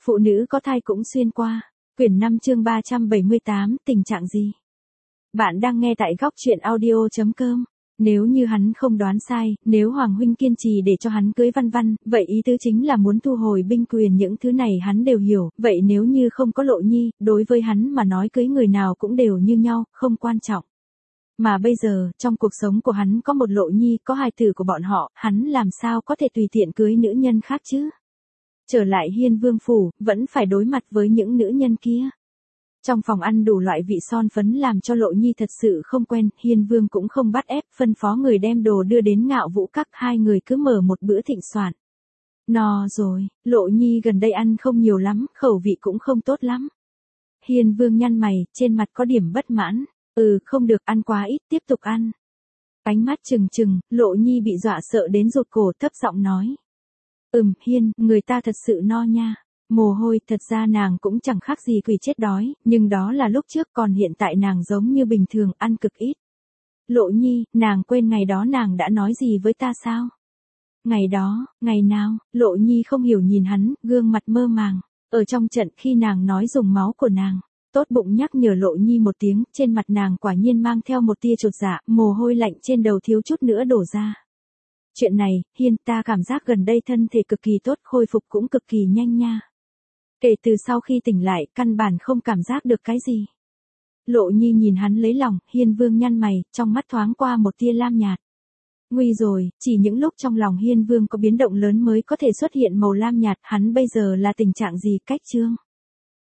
Phụ nữ có thai cũng xuyên qua. Quyển 5 chương 378, tình trạng gì? Bạn đang nghe tại góc truyện audio.com. Nếu như hắn không đoán sai, nếu Hoàng huynh kiên trì để cho hắn cưới Văn Văn, vậy ý tứ chính là muốn thu hồi binh quyền, những thứ này hắn đều hiểu, vậy nếu như không có Lộ Nhi, đối với hắn mà nói cưới người nào cũng đều như nhau, không quan trọng. Mà bây giờ, trong cuộc sống của hắn có một Lộ Nhi, có hài tử của bọn họ, hắn làm sao có thể tùy tiện cưới nữ nhân khác chứ? Trở lại Hiên Vương phủ, vẫn phải đối mặt với những nữ nhân kia. Trong phòng ăn đủ loại vị son phấn làm cho Lộ Nhi thật sự không quen, Hiên Vương cũng không bắt ép, phân phó người đem đồ đưa đến Ngạo Vũ Các, hai người cứ mở một bữa thịnh soạn. No rồi, Lộ Nhi gần đây ăn không nhiều lắm, khẩu vị cũng không tốt lắm. Hiên Vương nhăn mày, trên mặt có điểm bất mãn. Không được, ăn quá ít, tiếp tục ăn. Ánh mắt trừng trừng, Lộ Nhi bị dọa sợ đến rụt cổ, thấp giọng nói. Hiên, người ta thật sự no nha. Mồ hôi, thật ra nàng cũng chẳng khác gì quỷ chết đói, nhưng đó là lúc trước, còn hiện tại nàng giống như bình thường, ăn cực ít. Lộ Nhi, nàng quên ngày đó nàng đã nói gì với ta sao? Ngày đó, ngày nào? Lộ Nhi không hiểu nhìn hắn, gương mặt mơ màng. Ở trong trận khi nàng nói dùng máu của nàng. Tốt bụng nhắc nhở Lộ Nhi một tiếng, trên mặt nàng quả nhiên mang theo một tia chột dạ, mồ hôi lạnh trên đầu thiếu chút nữa đổ ra. Chuyện này, Hiên, ta cảm giác gần đây thân thể cực kỳ tốt, khôi phục cũng cực kỳ nhanh nha. Kể từ sau khi tỉnh lại, căn bản không cảm giác được cái gì. Lộ Nhi nhìn hắn lấy lòng, Hiên Vương nhăn mày, trong mắt thoáng qua một tia lam nhạt. Nguy rồi, chỉ những lúc trong lòng Hiên Vương có biến động lớn mới có thể xuất hiện màu lam nhạt, hắn bây giờ là tình trạng gì? Cách chương